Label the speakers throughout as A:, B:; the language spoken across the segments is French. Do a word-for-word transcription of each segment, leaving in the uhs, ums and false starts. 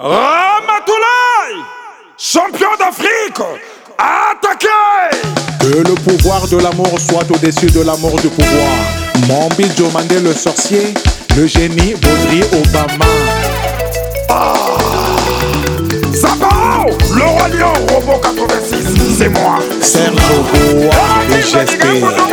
A: Ramatoulaye, champion d'Afrique, attaquez!
B: Que le pouvoir de l'amour soit au-dessus de l'amour du pouvoir. Mambi Diomandé le sorcier, le génie Baudry Obama.
A: Ah. Zapao, le roi lion, robot quatre-vingt-six, c'est moi.
B: Serge Boa, le G S P.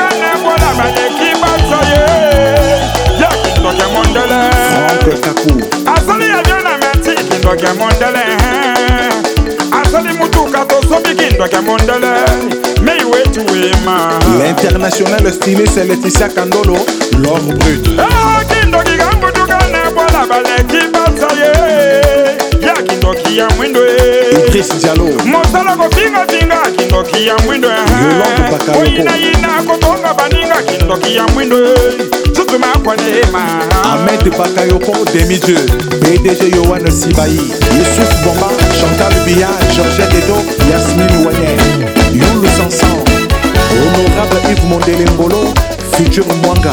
B: Franck Kakou.
A: Asali ya bien na meti, kindo ke mondele. Asali mutuka to sobi kindo ke mondele. Mais où es-tu, ma?
B: L'international styliste Laetitia Kandolo, l'or brut.
A: Ah, kindo ki gambu tukane bola bale ki basaye. Ya kindo ki ya mwindo.
B: Idriss Diallo.
A: Mosala ko finga finga kindo ki ya mwindo.
B: Yolande Bakayoko.
A: Oina ina ko tonga baninga kindo ki ya mwindo.
B: Ahmed Bakayoko, demi-dieu, P D G Yohan Sibaï, Youssouf Bomba, Chantal Biya, Georgette Edo, Yasmine Ouané, Youlou Sansan, Honorable Yves Mondelengolo, Futur Mwanga.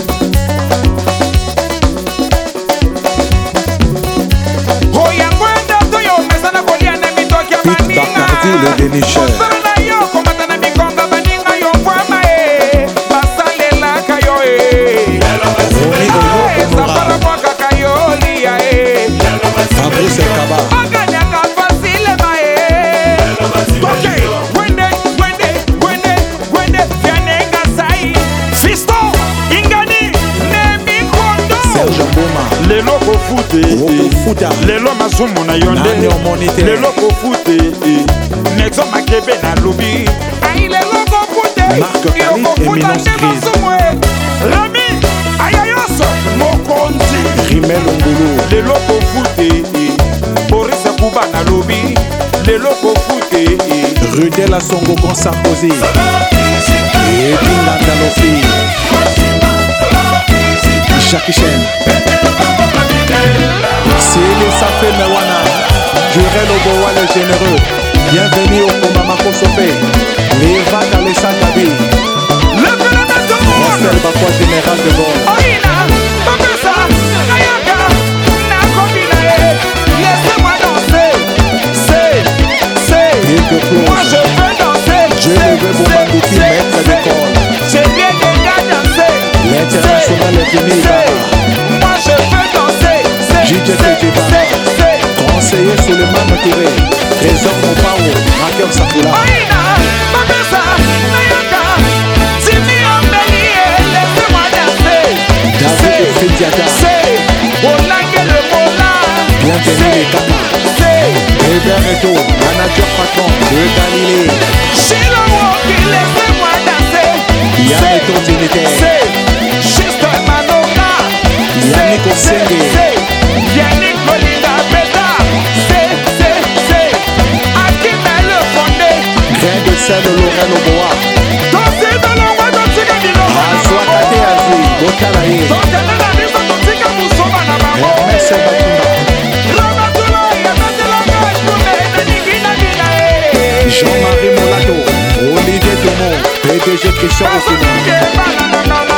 B: Pete Bacardi, le dénicheur. Fabrice Kaba. Serge Mboma.
A: Lelo ko fute, lelo masumu na yonde, lelo ko fute, nexo makebe na lobi. Ay lelo ko fute,
B: Marc Khalid, éminence grise.
A: Rami, ayayoso, mokonzi.
B: Rimel Ongolo.
A: Lelo ko fute, Boris Kuba na lobi, lelo ko fute.
B: Rudel Asongo Gonsamposi. Edina Dalofi. Jackie Chen. Sili Safé Mewana. Jurel Obowa le généreux. Bienvenue au Komamako Sofé. Leva Kalesa Kabi. Marcel Bakwa général de Gaulle.
A: Moi je veux danser.
B: Je ne veux Boumandouki, maître d'école.
A: J'ai bien déjà dansé.
B: L'international est fini.
A: Moi je veux danser.
B: J J Fedjibara. Conseiller Souleymane Touré. Trésor Mopao. Raquel Safoula. David Fediata. Bienvenue les Kapa. Hébert Eto, manager patron de Galilée. Yann Eto Dignitaire. Yannick Osenge.
A: Yannick Olinda Beta.
B: Grain de sel Laurel Oboa. Azwa Kate Azui, Botalaye. Hermès Batumba. Jean-Marie Molato, Olivier Dumont, P D G Christian Okouna.